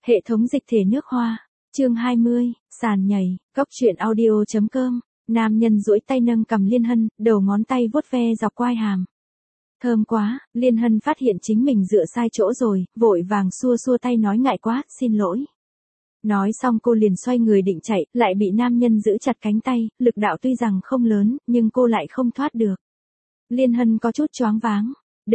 Hệ thống dịch thể nước hoa. Chương 20, sàn nhảy, cốc truyện audio.com. Nam nhân duỗi tay nâng cầm Liên Hân, đầu ngón tay vuốt ve dọc quai hàm. Thơm quá, Liên Hân phát hiện chính mình dựa sai chỗ rồi, vội vàng xua xua tay nói ngại quá, xin lỗi. Nói xong cô liền xoay người định chạy, lại bị nam nhân giữ chặt cánh tay, lực đạo tuy rằng không lớn, nhưng cô lại không thoát được. Liên Hân có chút choáng váng.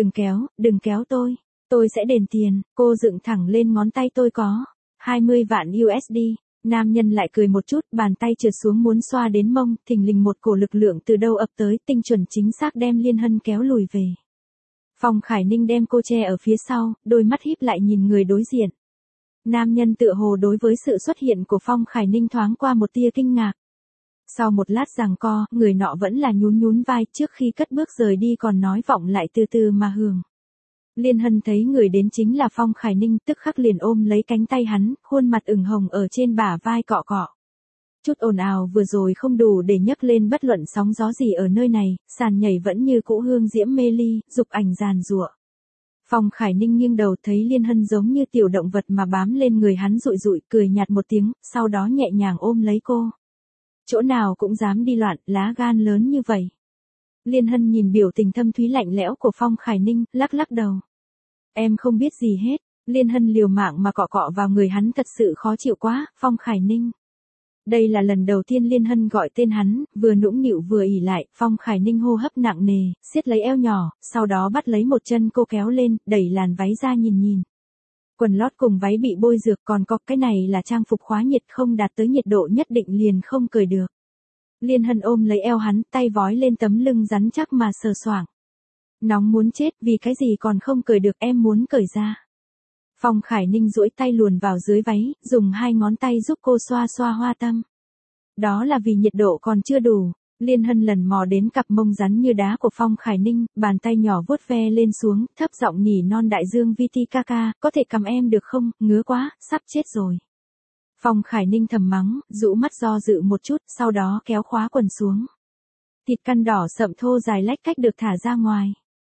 Đừng kéo tôi sẽ đền tiền. Cô dựng thẳng lên ngón tay, tôi có 20 vạn USD. Nam nhân lại cười một chút, bàn tay trượt xuống muốn xoa đến mông, thình lình một cổ lực lượng từ đâu ập tới, tinh chuẩn chính xác đem Liên Hân kéo lùi về. Phong Khải Ninh đem cô che ở phía sau, đôi mắt híp lại nhìn người đối diện. Nam nhân tựa hồ đối với sự xuất hiện của Phong Khải Ninh thoáng qua một tia kinh ngạc. Sau một lát giằng co, người nọ vẫn là nhún vai, trước khi cất bước rời đi còn nói vọng lại từ từ mà hưởng. Liên Hân thấy người đến chính là Phong Khải Ninh, tức khắc liền ôm lấy cánh tay hắn, khuôn mặt ửng hồng ở trên bả vai cọ cọ. Chút ồn ào vừa rồi không đủ để nhấc lên bất luận sóng gió gì ở nơi này, sàn nhảy vẫn như cũ hương diễm mê ly, dục ảnh giàn giụa. Phong Khải Ninh nghiêng đầu thấy Liên Hân giống như tiểu động vật mà bám lên người hắn rụi rụi, cười nhạt một tiếng, sau đó nhẹ nhàng ôm lấy cô. Chỗ nào cũng dám đi loạn, lá gan lớn như vậy. Liên Hân nhìn biểu tình thâm thúy lạnh lẽo của Phong Khải Ninh, lắc đầu. Em không biết gì hết. Liên Hân liều mạng mà cọ cọ vào người hắn, thật sự khó chịu quá, Phong Khải Ninh. Đây là lần đầu tiên Liên Hân gọi tên hắn, vừa nũng nịu vừa ỉ lại, Phong Khải Ninh hô hấp nặng nề, siết lấy eo nhỏ, sau đó bắt lấy một chân cô kéo lên, đẩy làn váy ra nhìn. Quần lót cùng váy bị bôi dược, còn có cái này là trang phục khóa nhiệt, không đạt tới nhiệt độ nhất định liền không cởi được. Liên Hân ôm lấy eo hắn, tay vói lên tấm lưng rắn chắc mà sờ soạng. Nóng muốn chết, vì cái gì còn không cởi được, em muốn cởi ra. Phong Khải Ninh duỗi tay luồn vào dưới váy, dùng hai ngón tay giúp cô xoa xoa hoa tâm. Đó là vì nhiệt độ còn chưa đủ. Liên Hân lần mò đến cặp mông rắn như đá của Phong Khải Ninh, bàn tay nhỏ vuốt ve lên xuống, thấp giọng nhỉ non đại dương Viti Kaka, có thể cầm em được không, ngứa quá, sắp chết rồi. Phong Khải Ninh thầm mắng, rũ mắt do dự một chút, sau đó kéo khóa quần xuống. Thịt căn đỏ sậm thô dài lách cách được thả ra ngoài.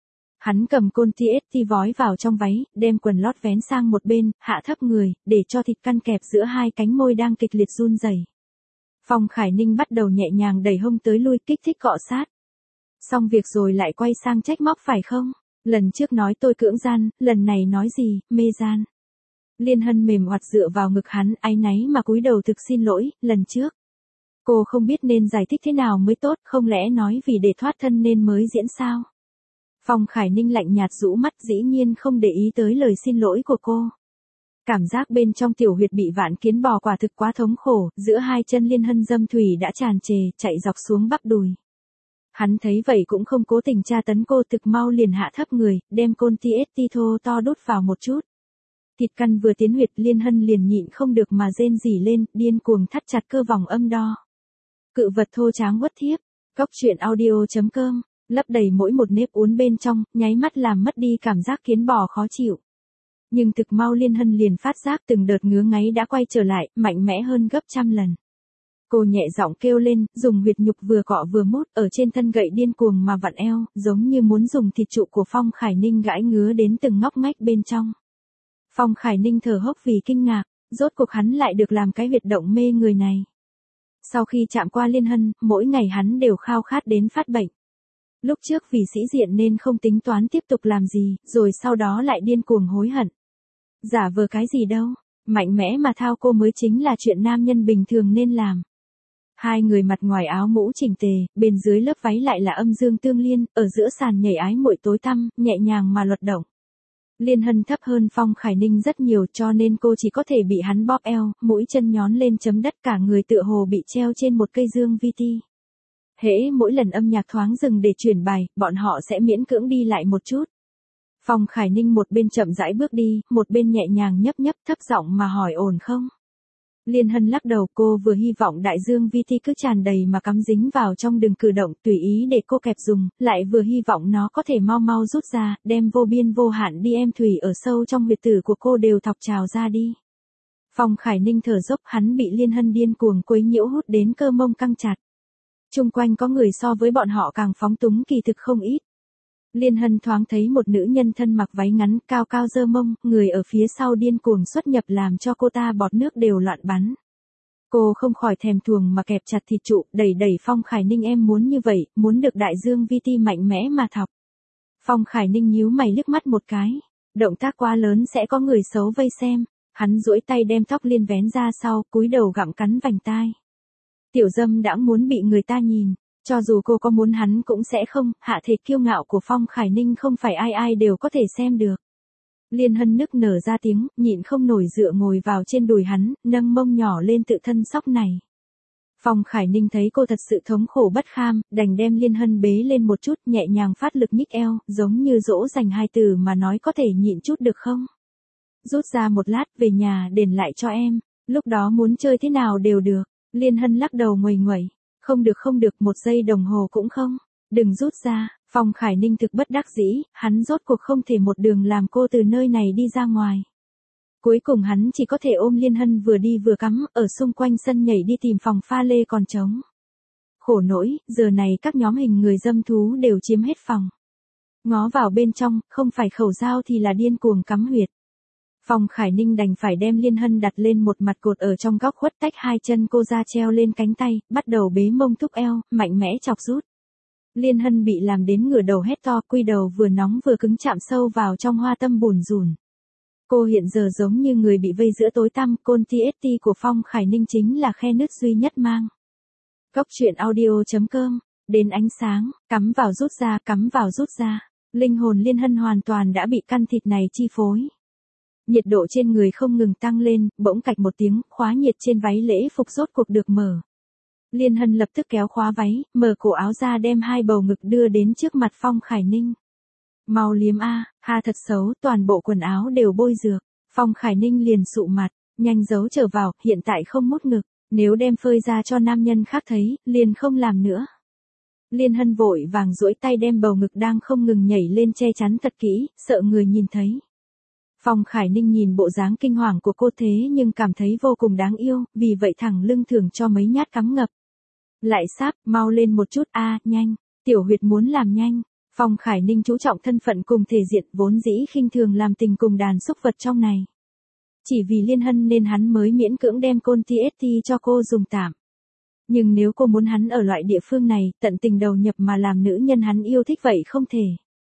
Hắn cầm côn TST vói vào trong váy, đem quần lót vén sang một bên, hạ thấp người, để cho thịt căn kẹp giữa hai cánh môi đang kịch liệt run rẩy. Phong Khải Ninh bắt đầu nhẹ nhàng đẩy hông tới lui, kích thích cọ sát. Xong việc rồi lại quay sang trách móc phải không? Lần trước nói tôi cưỡng gian, lần này nói gì, mê gian. Liên Hân mềm oặt dựa vào ngực hắn, áy náy mà cúi đầu thực xin lỗi, lần trước. Cô không biết nên giải thích thế nào mới tốt, không lẽ nói vì để thoát thân nên mới diễn sao? Phong Khải Ninh lạnh nhạt rũ mắt, dĩ nhiên không để ý tới lời xin lỗi của cô. Cảm giác bên trong tiểu huyệt bị vạn kiến bò quả thực quá thống khổ, giữa hai chân Liên Hân dâm thủy đã tràn trề, chạy dọc xuống bắp đùi. Hắn thấy vậy cũng không cố tình tra tấn cô, thực mau liền hạ thấp người, đem côn TST thô to đút vào một chút. Thịt căn vừa tiến huyệt, Liên Hân liền nhịn không được mà rên rỉ lên, điên cuồng thắt chặt cơ vòng âm đo. Cự vật thô tráng uất thiếp, cốc truyện audio.com. Lấp đầy mỗi một nếp uốn bên trong, nháy mắt làm mất đi cảm giác kiến bò khó chịu. Nhưng thực mau Liên Hân liền phát giác từng đợt ngứa ngáy đã quay trở lại, mạnh mẽ hơn gấp trăm lần. Cô nhẹ giọng kêu lên, dùng huyệt nhục vừa cọ vừa mút, ở trên thân gậy điên cuồng mà vặn eo, giống như muốn dùng thịt trụ của Phong Khải Ninh gãi ngứa đến từng ngóc ngách bên trong. Phong Khải Ninh thở hốc vì kinh ngạc, rốt cuộc hắn lại được làm cái huyệt động mê người này. Sau khi chạm qua Liên Hân, mỗi ngày hắn đều khao khát đến phát bệnh. Lúc trước vì sĩ diện nên không tính toán tiếp tục làm gì, rồi sau đó lại điên cuồng hối hận. Giả vờ cái gì đâu, mạnh mẽ mà thao cô mới chính là chuyện nam nhân bình thường nên làm. Hai người mặt ngoài áo mũ chỉnh tề, bên dưới lớp váy lại là âm dương tương liên, ở giữa sàn nhảy ái muội tối tăm, nhẹ nhàng mà luật động. Liên Hân thấp hơn Phong Khải Ninh rất nhiều cho nên cô chỉ có thể bị hắn bóp eo, mũi chân nhón lên chấm đất, cả người tựa hồ bị treo trên một cây dương Viti. Hễ mỗi lần âm nhạc thoáng dừng để chuyển bài, bọn họ sẽ miễn cưỡng đi lại một chút. Phong Khải Ninh một bên chậm rãi bước đi, một bên nhẹ nhàng nhấp thấp giọng mà hỏi ổn không? Liên Hân lắc đầu, cô vừa hy vọng đại dương Viti cứ tràn đầy mà cắm dính vào trong đừng cử động tùy ý để cô kẹp dùng, lại vừa hy vọng nó có thể mau rút ra, đem vô biên vô hạn đi em thủy ở sâu trong huyệt tử của cô đều thọc trào ra đi. Phong Khải Ninh thở dốc, hắn bị Liên Hân điên cuồng quấy nhiễu hút đến cơ mông căng chặt. Chung quanh có người so với bọn họ càng phóng túng kỳ thực không ít. Liên Hân thoáng thấy một nữ nhân thân mặc váy ngắn cao cao dơ mông, người ở phía sau điên cuồng xuất nhập làm cho cô ta bọt nước đều loạn bắn. Cô không khỏi thèm thuồng mà kẹp chặt thịt trụ, đẩy đẩy Phong Khải Ninh, em muốn như vậy, muốn được đại dương VT mạnh mẽ mà thọc. Phong Khải Ninh nhíu mày liếc mắt một cái. Động tác quá lớn sẽ có người xấu vây xem. Hắn duỗi tay đem tóc Liên vén ra sau, cúi đầu gặm cắn vành tai. Tiểu dâm đãng muốn bị người ta nhìn. Cho dù cô có muốn hắn cũng sẽ không, hạ thể kiêu ngạo của Phong Khải Ninh không phải ai ai đều có thể xem được. Liên Hân nức nở ra tiếng, nhịn không nổi dựa ngồi vào trên đùi hắn, nâng mông nhỏ lên tự thân sóc này. Phong Khải Ninh thấy cô thật sự thống khổ bất kham, đành đem Liên Hân bế lên một chút, nhẹ nhàng phát lực nhích eo, giống như dỗ dành hai từ mà nói, có thể nhịn chút được không? Rút ra một lát, về nhà đền lại cho em, lúc đó muốn chơi thế nào đều được. Liên Hân lắc đầu nguầy nguẩy, không được, 1 giây đồng hồ cũng không, đừng rút ra. Phong Khải Ninh thực bất đắc dĩ, hắn rốt cuộc không thể một đường làm cô từ nơi này đi ra ngoài. Cuối cùng hắn chỉ có thể ôm Liên Hân vừa đi vừa cắm, ở xung quanh sân nhảy đi tìm phòng pha lê còn trống. Khổ nỗi, giờ này các nhóm hình người dâm thú đều chiếm hết phòng. Ngó vào bên trong, không phải khẩu dao thì là điên cuồng cắm huyệt. Phong Khải Ninh đành phải đem Liên Hân đặt lên một mặt cột ở trong góc khuất, tách hai chân cô ra treo lên cánh tay, bắt đầu bế mông thúc eo, mạnh mẽ chọc rút. Liên Hân bị làm đến ngửa đầu hét to, quy đầu vừa nóng vừa cứng chạm sâu vào trong hoa tâm bùn rùn. Cô hiện giờ giống như người bị vây giữa tối tăm, côn TST của Phong Khải Ninh chính là khe nứt duy nhất mang. Góc truyện audio.com, đến ánh sáng, cắm vào rút ra. Linh hồn Liên Hân hoàn toàn đã bị căn thịt này chi phối. Nhiệt độ trên người không ngừng tăng lên, bỗng cạch một tiếng, khóa nhiệt trên váy lễ phục rốt cuộc được mở. Liên Hân lập tức kéo khóa váy, mở cổ áo ra đem hai bầu ngực đưa đến trước mặt Phong Khải Ninh. Mau liếm a, ha thật xấu, toàn bộ quần áo đều bôi dược. Phong Khải Ninh liền sụ mặt, nhanh giấu trở vào, hiện tại không mút ngực, nếu đem phơi ra cho nam nhân khác thấy, liền không làm nữa. Liên Hân vội vàng duỗi tay đem bầu ngực đang không ngừng nhảy lên che chắn thật kỹ, sợ người nhìn thấy. Phong Khải Ninh nhìn bộ dáng kinh hoàng của cô thế nhưng cảm thấy vô cùng đáng yêu, vì vậy thẳng lưng thưởng cho mấy nhát cắm ngập. Lại sáp, mau lên một chút a, nhanh, tiểu huyệt muốn làm nhanh. Phong Khải Ninh chú trọng thân phận cùng thể diện, vốn dĩ khinh thường làm tình cùng đàn súc vật trong này. Chỉ vì Liên Hân nên hắn mới miễn cưỡng đem côn TST cho cô dùng tạm. Nhưng nếu cô muốn hắn ở loại địa phương này, tận tình đầu nhập mà làm nữ nhân hắn yêu thích vậy không thể.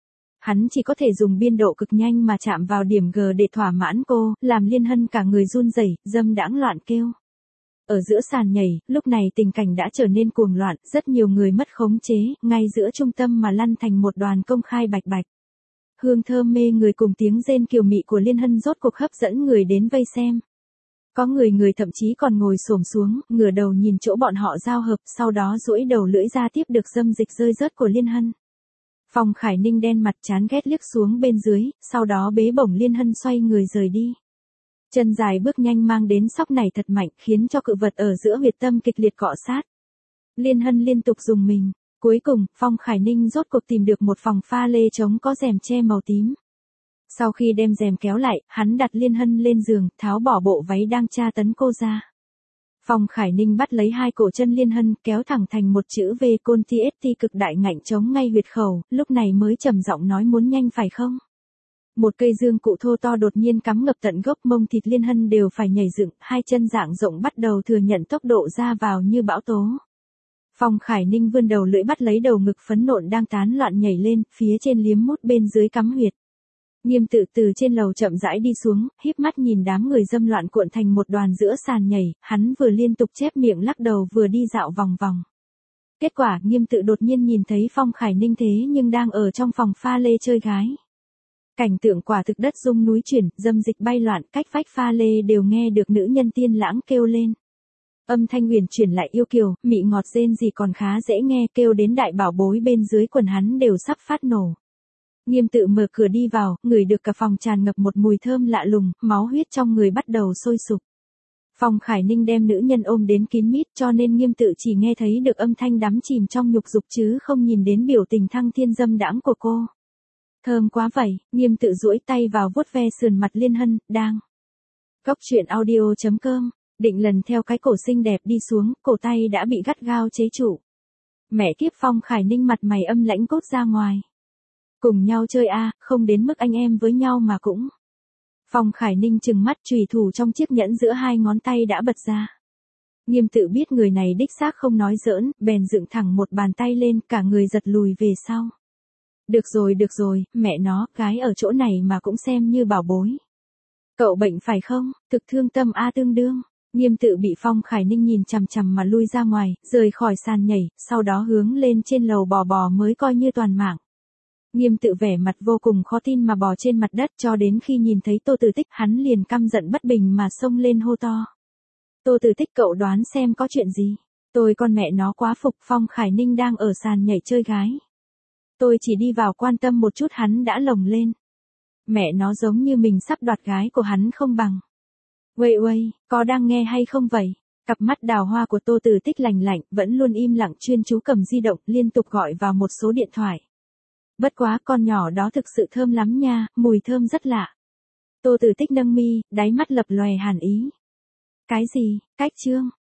Hắn chỉ có thể dùng biên độ cực nhanh mà chạm vào điểm G để thỏa mãn cô, làm Liên Hân cả người run rẩy, dâm đãng loạn kêu. Ở giữa sàn nhảy, lúc này tình cảnh đã trở nên cuồng loạn, rất nhiều người mất khống chế, ngay giữa trung tâm mà lăn thành một đoàn công khai bạch bạch. Hương thơm mê người cùng tiếng rên kiều mị của Liên Hân rốt cuộc hấp dẫn người đến vây xem. Có người thậm chí còn ngồi xổm xuống, ngửa đầu nhìn chỗ bọn họ giao hợp, sau đó duỗi đầu lưỡi ra tiếp được dâm dịch rơi rớt của Liên Hân. Phong Khải Ninh đen mặt chán ghét liếc xuống bên dưới, sau đó bế bổng Liên Hân xoay người rời đi. Chân dài bước nhanh mang đến sóc này thật mạnh, khiến cho cự vật ở giữa huyệt tâm kịch liệt cọ sát. Liên Hân liên tục dùng mình. Cuối cùng, Phong Khải Ninh rốt cuộc tìm được một phòng pha lê trống có rèm che màu tím. Sau khi đem rèm kéo lại, hắn đặt Liên Hân lên giường, tháo bỏ bộ váy đang tra tấn cô ra. Phong Khải Ninh bắt lấy hai cổ chân Liên Hân, kéo thẳng thành một chữ V, côn TST cực đại ngạnh chống ngay huyệt khẩu, lúc này mới trầm giọng nói muốn nhanh phải không? Một cây dương cụ thô to đột nhiên cắm ngập tận gốc mông thịt Liên Hân đều phải nhảy dựng, hai chân dạng rộng bắt đầu thừa nhận tốc độ ra vào như bão tố. Phong Khải Ninh vươn đầu lưỡi bắt lấy đầu ngực phấn nộn đang tán loạn nhảy lên, phía trên liếm mút bên dưới cắm huyệt. Nghiêm Tự từ trên lầu chậm rãi đi xuống, híp mắt nhìn đám người dâm loạn cuộn thành một đoàn giữa sàn nhảy, hắn vừa liên tục chép miệng lắc đầu vừa đi dạo vòng vòng. Kết quả, Nghiêm Tự đột nhiên nhìn thấy Phong Khải Ninh thế nhưng đang ở trong phòng pha lê chơi gái. Cảnh tượng quả thực đất rung núi chuyển, dâm dịch bay loạn, cách vách pha lê đều nghe được nữ nhân tiên lãng kêu lên. Âm thanh huyền chuyển lại yêu kiều, mị ngọt rên gì còn khá dễ nghe, kêu đến đại bảo bối bên dưới quần hắn đều sắp phát nổ. Nghiêm Tự mở cửa đi vào, ngửi được cả phòng tràn ngập một mùi thơm lạ lùng, máu huyết trong người bắt đầu sôi sục. Phong Khải Ninh đem nữ nhân ôm đến kín mít cho nên Nghiêm Tự chỉ nghe thấy được âm thanh đắm chìm trong nhục dục chứ không nhìn đến biểu tình thăng thiên dâm đãng của cô. Thơm quá vậy, Nghiêm Tự duỗi tay vào vuốt ve sườn mặt Liên Hân, đang. Góc truyện audio.com, định lần theo cái cổ xinh đẹp đi xuống, cổ tay đã bị gắt gao chế trụ. Mẹ kiếp, Phong Khải Ninh mặt mày âm lãnh cốt ra ngoài. Cùng nhau chơi a, không đến mức anh em với nhau mà cũng. Phong Khải Ninh trừng mắt, chùy thủ trong chiếc nhẫn giữa hai ngón tay đã bật ra. Nghiêm Tự biết người này đích xác không nói giỡn, bèn dựng thẳng một bàn tay lên, cả người giật lùi về sau. Được rồi, mẹ nó, gái ở chỗ này mà cũng xem như bảo bối. Cậu bệnh phải không, thực thương tâm a tương đương. Nghiêm Tự bị Phong Khải Ninh nhìn chằm chằm mà lui ra ngoài, rời khỏi sàn nhảy, sau đó hướng lên trên lầu bò mới coi như toàn mạng. Nghiêm Tự vẻ mặt vô cùng khó tin mà bò trên mặt đất, cho đến khi nhìn thấy Tô Tử Tích, hắn liền căm giận bất bình mà xông lên hô to. Tô Tử Tích, cậu đoán xem có chuyện gì? Tôi con mẹ nó quá phục, Phong Khải Ninh đang ở sàn nhảy chơi gái. Tôi chỉ đi vào quan tâm một chút hắn đã lồng lên. Mẹ nó giống như mình sắp đoạt gái của hắn không bằng. Uầy, có đang nghe hay không vậy? Cặp mắt đào hoa của Tô Tử Tích lành lạnh, vẫn luôn im lặng chuyên chú cầm di động, liên tục gọi vào một số điện thoại. Bất quá, con nhỏ đó thực sự thơm lắm nha, mùi thơm rất lạ. Tô Tử Tích nâng mi, đáy mắt lập lòe hàn ý. Cái gì, cách chương?